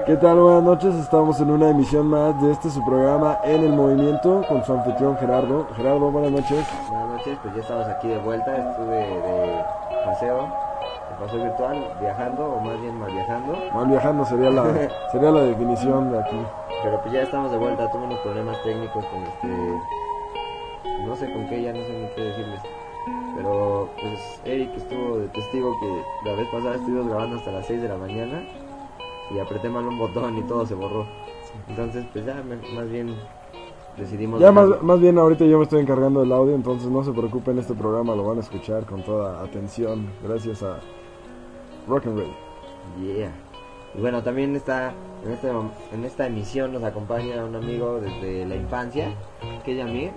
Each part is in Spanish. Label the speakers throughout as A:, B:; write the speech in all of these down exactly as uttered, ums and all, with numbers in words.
A: ¿Qué tal? Buenas noches, estamos en una emisión más de este su programa En el Movimiento con su anfitrión Gerardo. Gerardo, buenas noches.
B: Buenas noches, pues ya estamos aquí de vuelta, estuve de paseo, de paseo virtual, viajando, o más bien mal viajando.
A: Mal viajando sería la, sería la definición de aquí.
B: Pero pues ya estamos de vuelta, tuve unos problemas técnicos con este... no sé con qué, ya no sé ni qué decirles. Pero pues Eric estuvo de testigo que la vez pasada estuvimos grabando hasta las seis de la mañana y apreté mal un botón y todo se borró. Entonces pues ya me, más bien decidimos...
A: Ya más, más bien ahorita yo me estoy encargando del audio, entonces no se preocupen, este programa lo van a escuchar con toda atención gracias a Rock and Roll.
B: Yeah. Y bueno, también está en, este, en esta emisión nos acompaña un amigo desde la infancia, que es Yamir,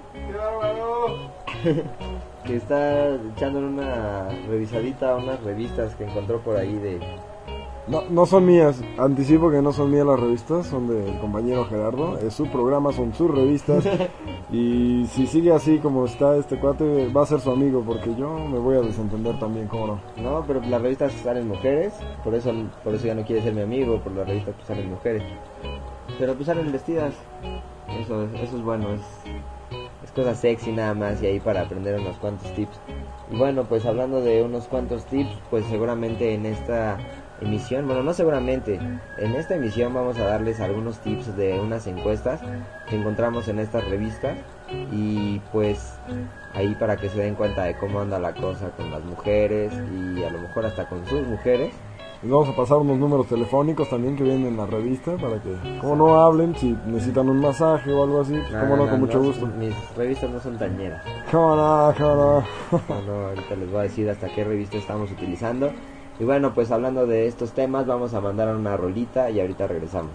B: que está echándole una revisadita a unas revistas que encontró por ahí de...
A: No, no son mías, anticipo que no son mías las revistas, son del compañero Gerardo, es su programa, son sus revistas, y si sigue así como está este cuate, va a ser su amigo, porque yo me voy a desentender también, ¿cómo no?
B: No, pero las revistas salen mujeres, por eso por eso ya no quiere ser mi amigo, por las revistas pues salen mujeres, pero pues salen vestidas, eso, eso es bueno, es, es cosa sexy nada más, y ahí para aprender unos cuantos tips. Y bueno, pues hablando de unos cuantos tips, pues seguramente en esta emisión, bueno, no seguramente, en esta emisión vamos a darles algunos tips de unas encuestas que encontramos en esta revista, y pues ahí para que se den cuenta de cómo anda la cosa con las mujeres y a lo mejor hasta con sus mujeres.
A: Les vamos a pasar unos números telefónicos también que vienen en la revista para que, como no, hablen si necesitan un masaje o algo así,
B: No,
A: como no,
B: no,
A: con mucho
B: no,
A: gusto.
B: Mis revistas no son tañeras.
A: Cómo no, cómo no.
B: No, no, ahorita les voy a decir hasta qué revista estamos utilizando. Y bueno, pues hablando de estos temas, vamos a mandar una rolita y ahorita regresamos.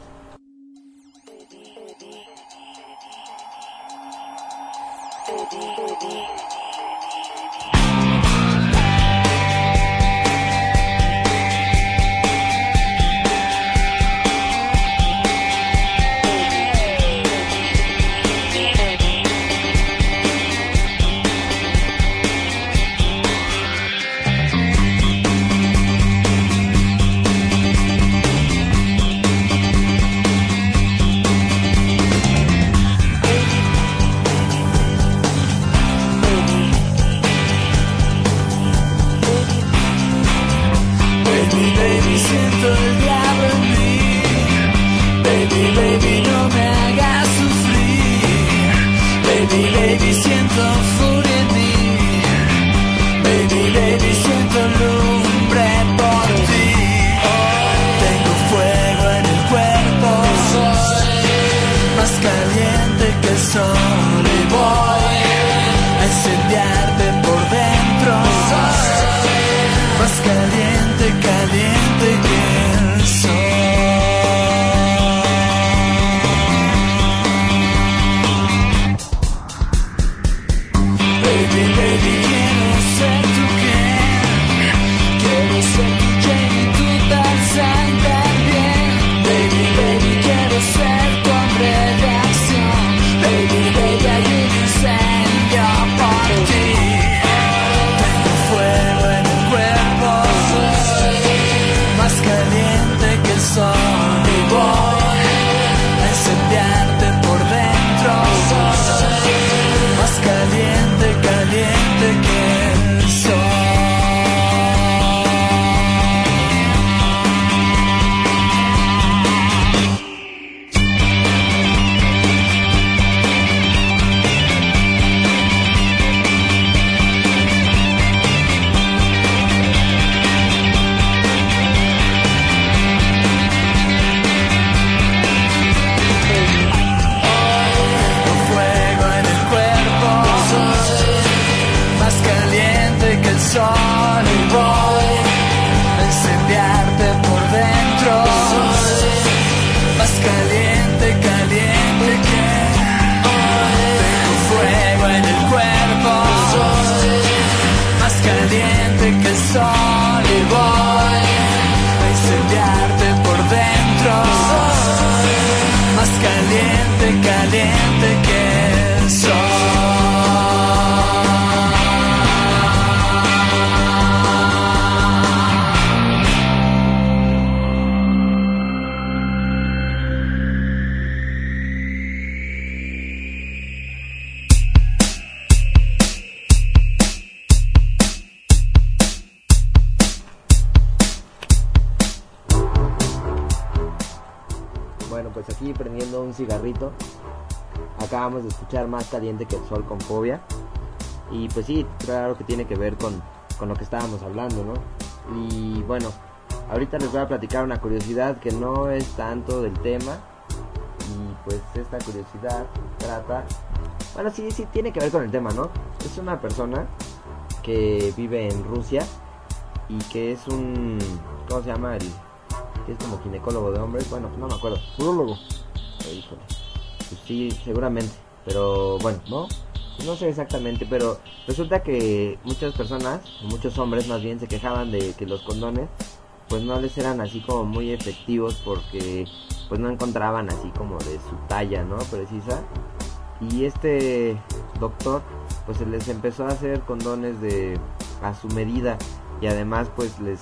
B: aquí prendiendo un cigarrito. Acabamos de escuchar Más Caliente que el Sol con Fobia. Y pues sí, claro que tiene que ver con, con lo que estábamos hablando, ¿no? Y bueno, ahorita les voy a platicar una curiosidad que no es tanto del tema. Y pues esta curiosidad trata... Bueno, sí, sí, tiene que ver con el tema, ¿no? Es una persona que vive en Rusia y que es un... ¿Cómo se llama? El que es como ginecólogo de hombres. Bueno, no me acuerdo.
A: Urólogo.
B: Oh, híjole. Pues sí, seguramente. Pero bueno, ¿no? No sé exactamente, pero resulta que muchas personas, muchos hombres más bien, se quejaban de que los condones pues no les eran así como muy efectivos porque pues no encontraban así como de su talla, ¿no? Precisa. Y este doctor pues se les empezó a hacer condones de a su medida y además pues les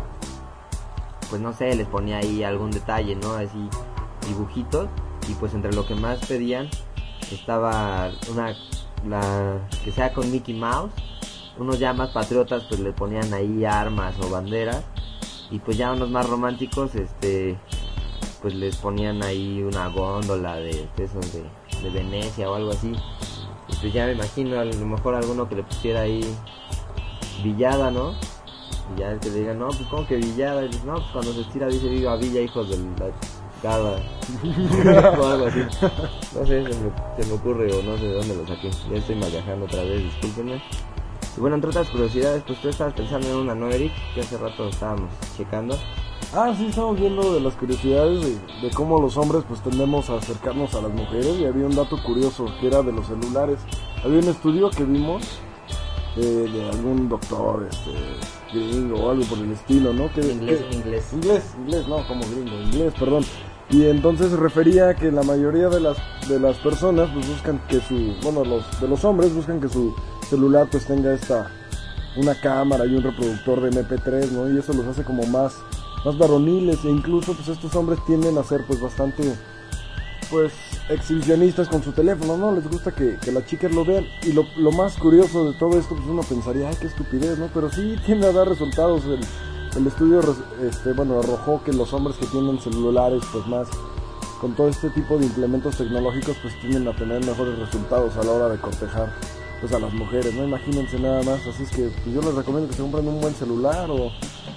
B: pues no sé, les ponía ahí algún detalle, ¿no? Así dibujitos y pues entre lo que más pedían estaba una la que sea con Mickey Mouse, unos ya más patriotas pues le ponían ahí armas o banderas y pues ya unos más románticos este pues les ponían ahí una góndola de, de esos de, de Venecia o algo así. Y pues ya me imagino a lo mejor alguno que le pusiera ahí Villada, ¿no? Y ya el que le diga, no, pues como que Villada, y dice, no, pues cuando se estira dice viva Villa, hijos de la Gada o algo así. No sé, se me, se me ocurre o no sé de dónde lo saqué. Ya estoy mal viajando otra vez, discúlpenme. Y bueno, entre otras curiosidades, pues tú estabas pensando en una, ¿no, Eric? Que hace rato estábamos checando.
A: Ah, sí, estamos viendo de las curiosidades de, de cómo los hombres pues tendemos a acercarnos a las mujeres. Y había un dato curioso que era de los celulares. Había un estudio que vimos eh, de algún doctor este gringo o algo por el estilo, ¿no? Que,
B: inglés,
A: que,
B: inglés.
A: Inglés, inglés, no, como gringo, inglés, perdón. Y entonces refería que la mayoría de las de las personas pues buscan que su, bueno, los de los hombres buscan que su celular pues tenga esta una cámara y un reproductor de eme pe tres, ¿no? Y eso los hace como más más varoniles e incluso pues estos hombres tienden a ser pues bastante pues exhibicionistas con su teléfono, ¿no? Les gusta que, que las chicas lo vean. Y lo, lo más curioso de todo esto, pues uno pensaría, ay, qué estupidez, ¿no? Pero sí tiende a dar resultados. El, el estudio, este, bueno, arrojó que los hombres que tienen celulares, pues más, con todo este tipo de implementos tecnológicos, pues tienden a tener mejores resultados a la hora de cortejar, pues a las mujeres, ¿no? Imagínense nada más. Así es que pues, yo les recomiendo que se compren un buen celular o,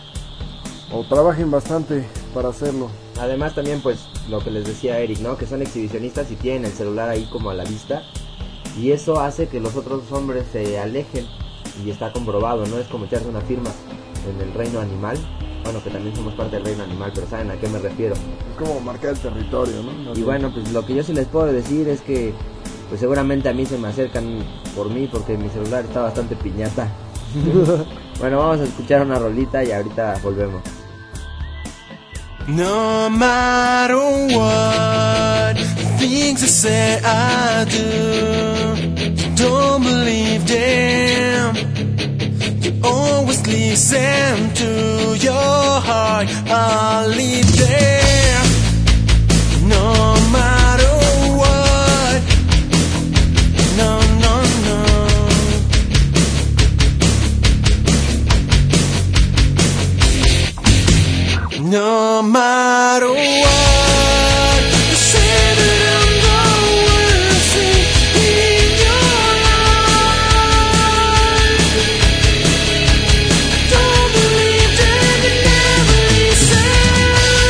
A: o trabajen bastante para hacerlo.
B: Además también pues lo que les decía Eric, ¿no? Que son exhibicionistas y tienen el celular ahí como a la vista y eso hace que los otros hombres se alejen y está comprobado, ¿no? Es como echarse una firma en el reino animal, bueno, que también somos parte del reino animal, pero saben a qué me refiero.
A: Es como marcar el territorio, ¿no?
B: Y bueno, pues lo que yo sí les puedo decir es que pues seguramente a mí se me acercan por mí porque mi celular está bastante piñata. Bueno, vamos a escuchar una rolita y ahorita volvemos.
C: No matter what things I say I do, you don't believe them. You always listen to your heart. I'll leave there. No matter what. No, no, no. No matter what, you say that I'm the worst thing in your life. Don't believe that you never listen.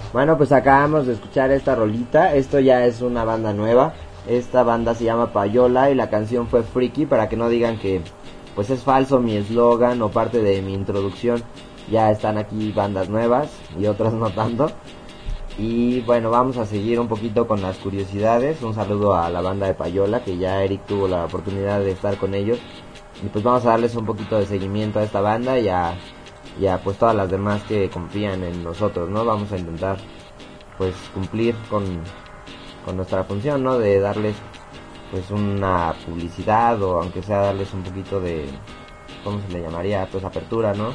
B: Bueno, pues acabamos de escuchar esta rolita. Esto ya es una banda nueva. Esta banda se llama Payola y la canción fue Freaky, para que no digan que pues es falso mi eslogan o parte de mi introducción. Ya están aquí bandas nuevas y otras no tanto. Y bueno, vamos a seguir un poquito con las curiosidades. Un saludo a la banda de Payola, que ya Eric tuvo la oportunidad de estar con ellos. Y pues vamos a darles un poquito de seguimiento a esta banda y a, y a pues todas las demás que confían en nosotros, ¿no? Vamos a intentar pues cumplir con, con nuestra función, ¿no? De darles pues una publicidad, o aunque sea darles un poquito de, ¿cómo se le llamaría? Pues apertura, ¿no?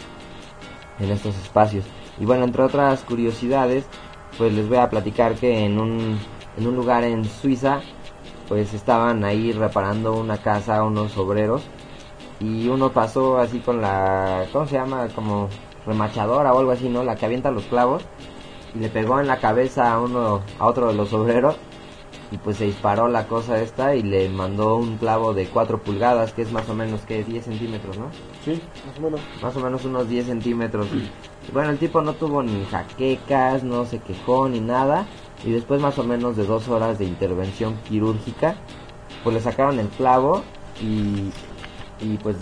B: En estos espacios. Y bueno, entre otras curiosidades, pues les voy a platicar que en un, en un lugar en Suiza, pues estaban ahí reparando una casa unos obreros, y uno pasó así con la, ¿cómo se llama? Como remachadora o algo así, ¿no? La que avienta los clavos, y le pegó en la cabeza a uno, a otro de los obreros, y pues se disparó la cosa esta y le mandó un clavo de cuatro pulgadas, que es más o menos, que diez centímetros, ¿no?
A: Sí, más o menos.
B: Más o menos unos diez centímetros. Y bueno, el tipo no tuvo ni jaquecas, no se quejó ni nada. Y después más o menos de dos horas de intervención quirúrgica, pues le sacaron el clavo y, y pues...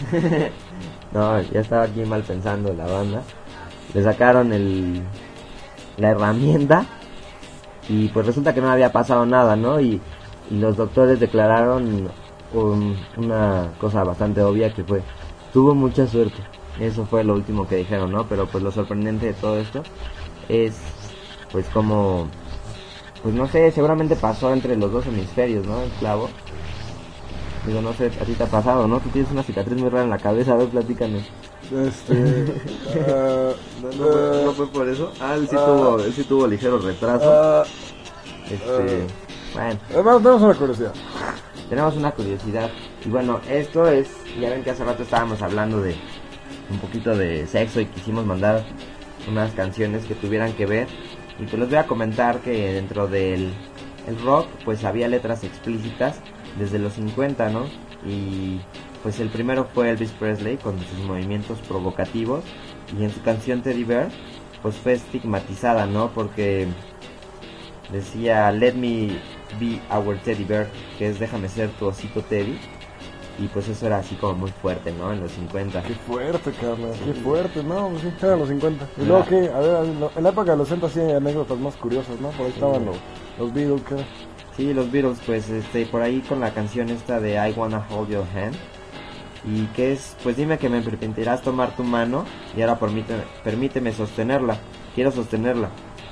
B: no, ya estaba aquí mal pensando la banda. Le sacaron el, la herramienta y pues resulta que no había pasado nada, ¿no? Y, y los doctores declararon un, una cosa bastante obvia, que fue: tuvo mucha suerte. Eso fue lo último que dijeron, ¿no? Pero pues lo sorprendente de todo esto es pues como... pues no sé, seguramente pasó entre los dos hemisferios, ¿no? El clavo. Digo, no sé, a ti te ha pasado, ¿no? Tú tienes una cicatriz muy rara en la cabeza, a ver, platícanos.
A: Este... uh,
B: ¿No, no, fue, ¿No fue por eso? Ah, él sí, uh, tuvo, él sí tuvo ligero retraso.
A: Uh,
B: este...
A: Uh,
B: bueno.
A: Hermano, tenemos una curiosidad.
B: Tenemos una curiosidad. Y bueno, esto es... ya ven que hace rato estábamos hablando de un poquito de sexo y quisimos mandar unas canciones que tuvieran que ver. Y pues les voy a comentar que dentro del el rock pues había letras explícitas desde los cincuenta, ¿no? Y pues el primero fue Elvis Presley con sus movimientos provocativos, y en su canción Teddy Bear pues fue estigmatizada, ¿no? Porque decía "Let me be our teddy bear", que es déjame ser tu osito Teddy. Y pues eso era así como muy fuerte, ¿no? En los cincuenta.
A: Qué fuerte, Carla, qué fuerte, ¿no? Sí, eran los cincuenta. Y luego que, a ver, en la época de los sesenta sí hay anécdotas más curiosas, ¿no? Por ahí estaban los, los Beatles, ¿qué?
B: Sí, los Beatles, pues, este, por ahí con la canción esta de I Wanna Hold Your Hand. Y que es, pues dime que me permitirás tomar tu mano y ahora permíteme, permíteme sostenerla. Quiero sostenerla.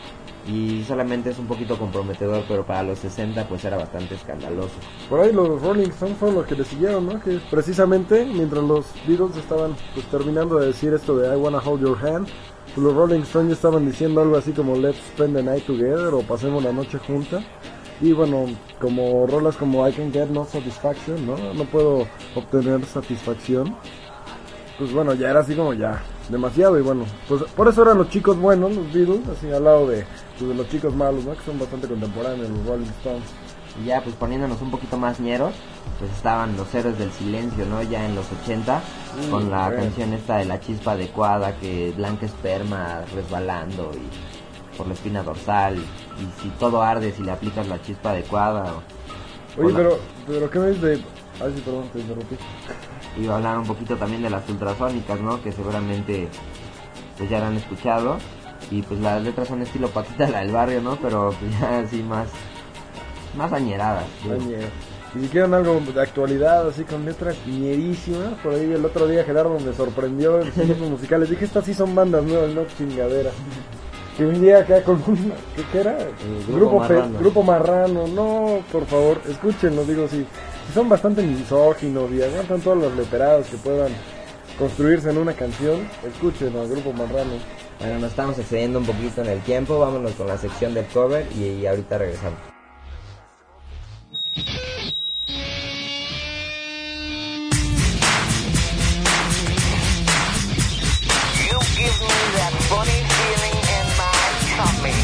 B: Y solamente es un poquito comprometedor, pero para los sesenta pues era bastante escandaloso.
A: Por ahí los Rolling Stones fueron los que le siguieron, ¿no? Que precisamente mientras los Beatles estaban pues terminando de decir esto de I Wanna Hold Your Hand, pues los Rolling Stones ya estaban diciendo algo así como Let's Spend the Night Together o Pasemos la Noche Junta. Y bueno, como rolas como I Can Get No Satisfaction, ¿no? No puedo obtener satisfacción. Pues bueno, ya era así como ya demasiado. Y bueno, pues por eso eran los chicos buenos, los Beatles, así al lado de, pues, de los chicos malos, ¿no? Que son bastante contemporáneos, los Rolling Stones.
B: Y ya pues poniéndonos un poquito más ñeros, pues estaban los Héroes del Silencio, ¿no? Ya en los ochenta, mm, con la bueno. canción esta de La Chispa Adecuada, que blanca esperma resbalando y por la espina dorsal, y si todo arde si le aplicas la chispa adecuada. O,
A: Oye,
B: o
A: pero,
B: la...
A: pero ¿qué me dices de...? Ay, sí, perdón, te interrumpí.
B: Iba a hablar un poquito también de las ultrasónicas, ¿no? Que seguramente pues ya la han escuchado. Y pues las letras son estilo Paquita la del barrio, ¿no? Pero pues ya así más más añeradas. ¿Sí?
A: Añeras. Y si quieren algo de actualidad, así con letras ñerísimas, por ahí el otro día Gerardo me sorprendió en los grupos musicales. Dije, estas sí son bandas nuevas, no chingadera. Que un día acá con un... ¿Qué, qué era?
B: El grupo,
A: grupo,
B: marrano.
A: Pe, grupo Marrano. No, por favor, escúchenlo, digo, si, si son bastante misóginos y aguantan todos los leperados que puedan construirse en una canción, escúchenlo al Grupo Marrano.
B: Bueno, nos estamos excediendo un poquito en el tiempo, vámonos con la sección del cover y, y ahorita regresamos.
D: You give me that funny feeling in my tummy.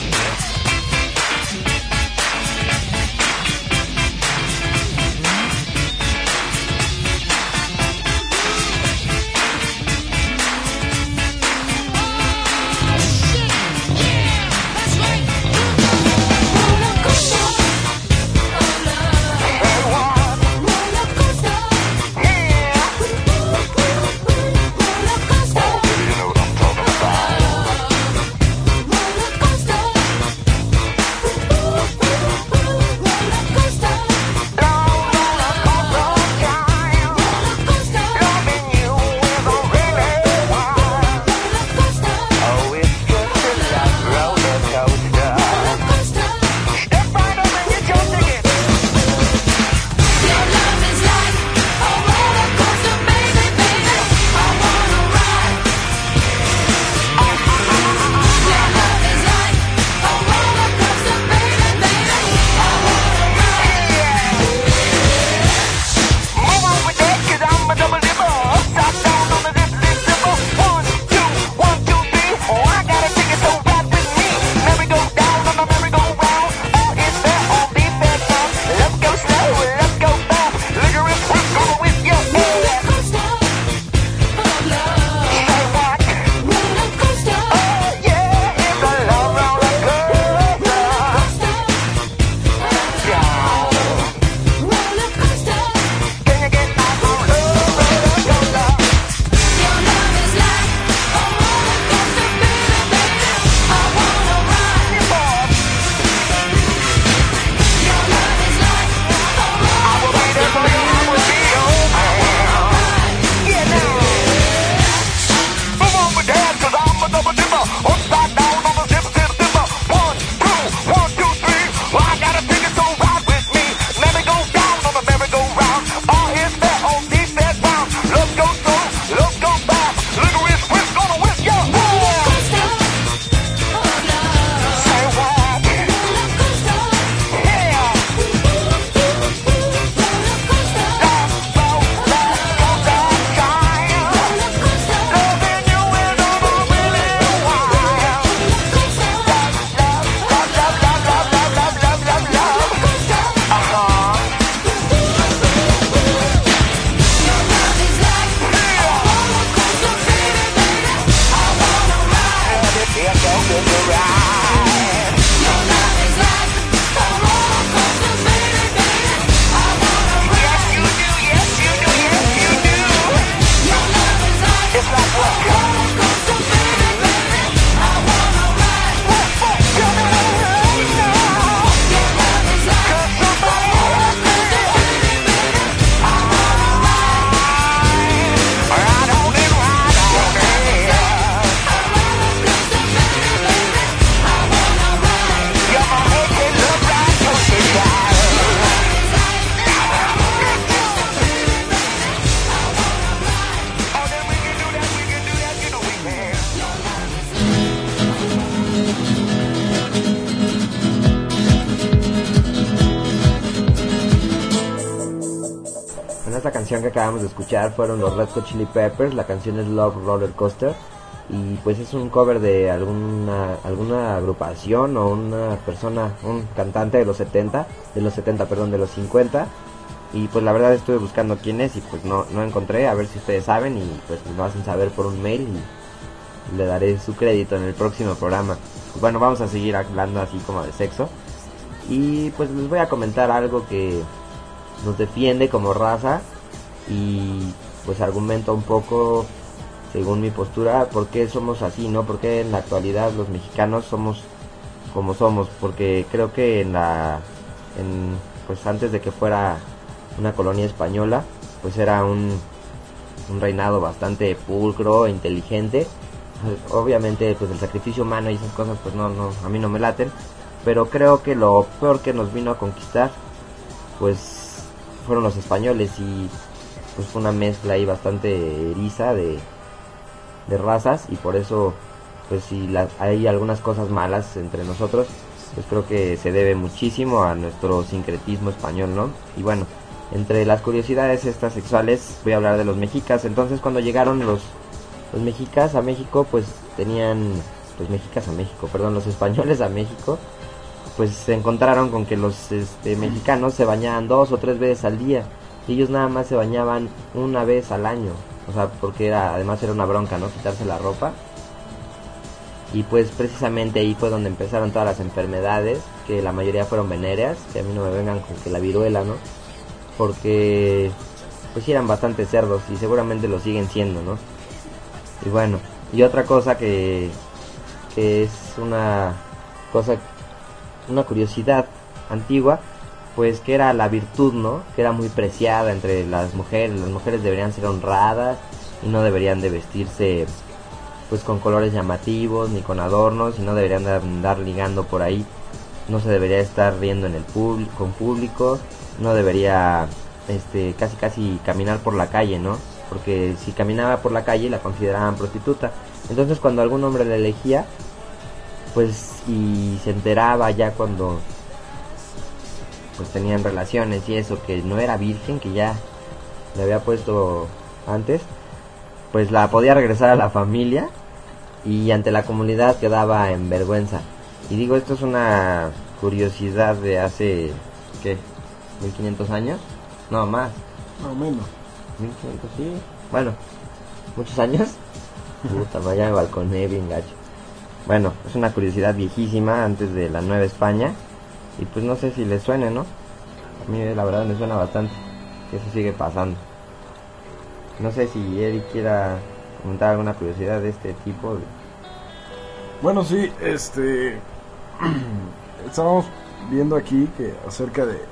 B: canción que acabamos de escuchar fueron los Red Hot Chili Peppers, la canción es Love Roller Coaster, y pues es un cover de alguna alguna agrupación o una persona, un cantante de los setenta, de los setenta, perdón, de los cincuenta, y pues la verdad estuve buscando quién es y pues no no encontré, a ver si ustedes saben y pues me lo hacen saber por un mail y le daré su crédito en el próximo programa. Bueno, vamos a seguir hablando así como de sexo y pues les voy a comentar algo que nos defiende como raza y pues argumenta un poco, según mi postura, por qué somos así, ¿no? Por qué en la actualidad los mexicanos somos como somos, porque creo que en la en pues antes de que fuera una colonia española, pues era un un reinado bastante pulcro, inteligente. Obviamente pues el sacrificio humano y esas cosas pues no no a mí no me laten, pero creo que lo peor que nos vino a conquistar pues fueron los españoles y pues fue una mezcla ahí bastante eriza de de razas y por eso pues si la, hay algunas cosas malas entre nosotros, pues creo que se debe muchísimo a nuestro sincretismo español, ¿no? Y bueno, entre las curiosidades estas sexuales voy a hablar de los mexicas. Entonces cuando llegaron los los mexicas a México, pues tenían los mexicas a México, perdón, los españoles a México, pues se encontraron con que los este, mexicanos se bañaban dos o tres veces al día y ellos nada más se bañaban una vez al año, o sea, porque era además era una bronca, ¿no? Quitarse la ropa. Y pues precisamente ahí fue donde empezaron todas las enfermedades, que la mayoría fueron venéreas, que a mí no me vengan con que la viruela, ¿no? Porque pues sí eran bastante cerdos y seguramente lo siguen siendo, ¿no? Y bueno, y otra cosa que, que es una cosa, una curiosidad antigua, pues que era la virtud, ¿no? Que era muy preciada entre las mujeres. Las mujeres deberían ser honradas y no deberían de vestirse pues con colores llamativos ni con adornos y no deberían de andar ligando por ahí. No se debería estar riendo en el público, con público, no debería este casi casi caminar por la calle, ¿no? Porque si caminaba por la calle la consideraban prostituta. Entonces cuando algún hombre la elegía, pues y se enteraba ya cuando pues tenían relaciones y eso, que no era virgen, que ya le había puesto antes, pues la podía regresar a la familia y ante la comunidad quedaba en vergüenza. Y digo, esto es una curiosidad de hace, ¿qué? ¿mil quinientos años? No, más.
A: No, menos.
B: mil quinientos, sí. Bueno, muchos años. Puta, vaya me balconé bien gacho. Bueno, es una curiosidad viejísima, antes de la Nueva España. Y pues no sé si les suene, ¿no? A mí la verdad me suena bastante que eso sigue pasando. No sé si Eric quiera comentar alguna curiosidad de este tipo.
A: Bueno, sí, este... estábamos viendo aquí que acerca de...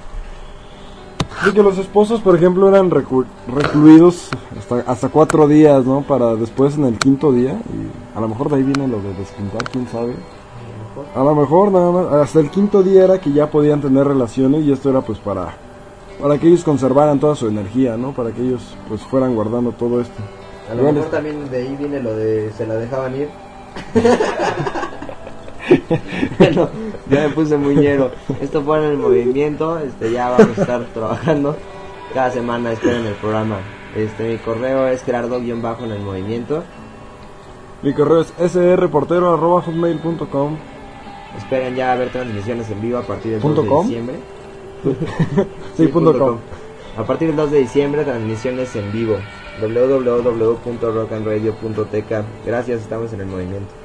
A: de que los esposos, por ejemplo, eran recu- recluidos hasta, hasta cuatro días, ¿no? Para después en el quinto día, y a lo mejor de ahí viene lo de despintar, quién sabe. A lo mejor nada más, hasta el quinto día era que ya podían tener relaciones y esto era pues para, para que ellos conservaran toda su energía, ¿no? Para que ellos pues fueran guardando todo esto.
B: A lo mejor también de ahí viene lo de se la dejaban ir. Bueno, ya me puse muy ñero. Esto fue en el movimiento, este ya vamos a estar trabajando cada semana, esperen el programa. Este mi correo es gerardo guión bajo en el movimiento.
A: Mi correo es srportero arroba hotmail punto com.
B: Esperen ya a ver transmisiones en vivo a partir del
A: ¿Punto
B: dos
A: com?
B: de diciembre.
A: Sí, punto com.
B: A partir del dos de diciembre, transmisiones en vivo. w w w punto rock and radio punto t k. Gracias, estamos en el movimiento.